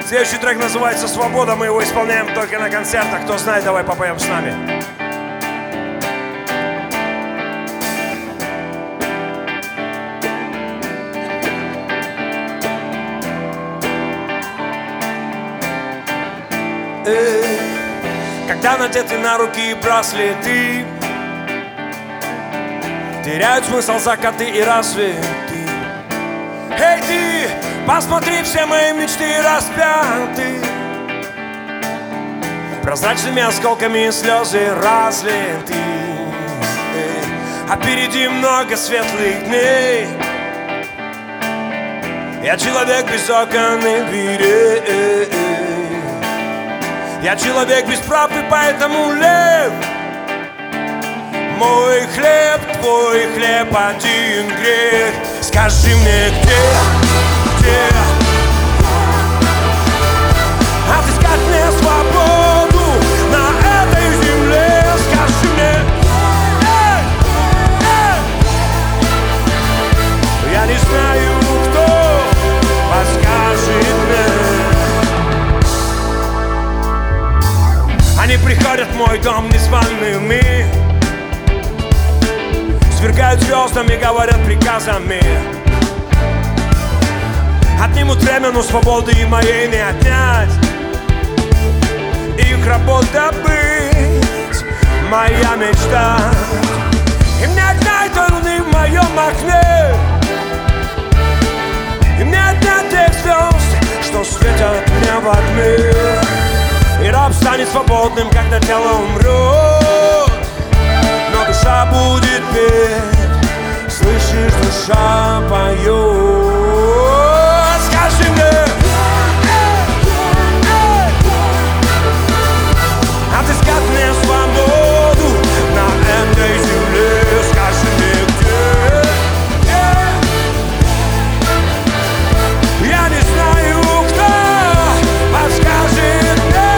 Следующий трек называется «Свобода». Мы его исполняем только на концертах. Кто знает, давай попоем с нами. Когда надеты на руки браслеты, теряют смысл закаты и рассветы. Эй, ты, посмотри, все мои мечты распяты прозрачными осколками слезы разлиты. А впереди много светлых дней. Я человек без окон и дверей. Я человек без прав, и поэтому лев. Мой хлеб, твой хлеб, один грех. Скажи мне, где отыскать мне свободу на этой земле? Скажи мне, я не знаю, кто подскажет мне. Они приходят в мой дом незваными, свергают звездами, говорят приказами. Отнимут время, но свободы и моей не отнять. Их работа быть, моя мечта. И мне отнять той луны в моем окне. И мне отнять тех звезд, что светят мне во тьме. И раб станет свободным, когда тело умрет, но душа будет петь. Слышишь, душа поет. Скажи мне, отыскать мне свободу на этой земле. Скажи мне, где я не знаю, кто подскажет мне.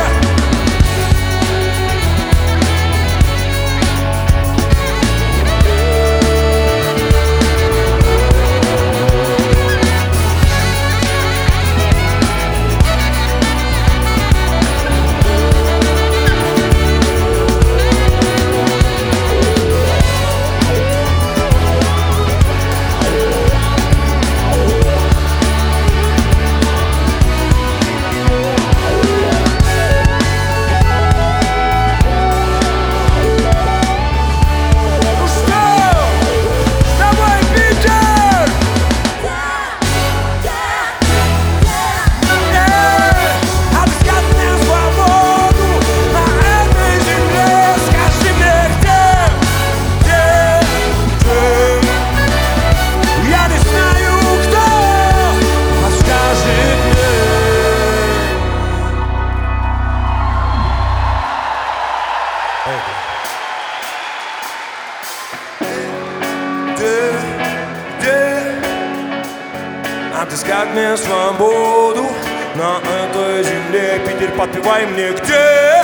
Отыскать мне свободу на этой земле. Питер, подпевай мне, где?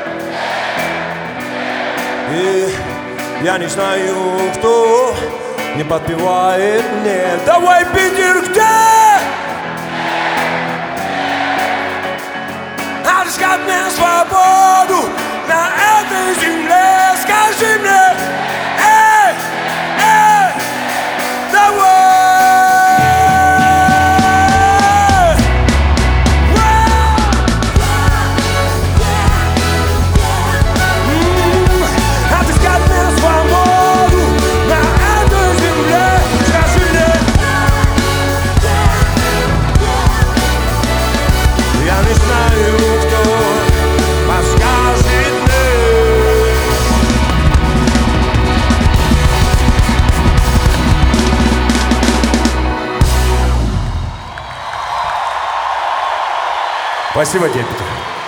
И я не знаю, кто не подпевает мне. Давай, Питер, где? Отыскать мне свободу на этой земле. Скажи мне, эй, давай. Спасибо тебе, Питер.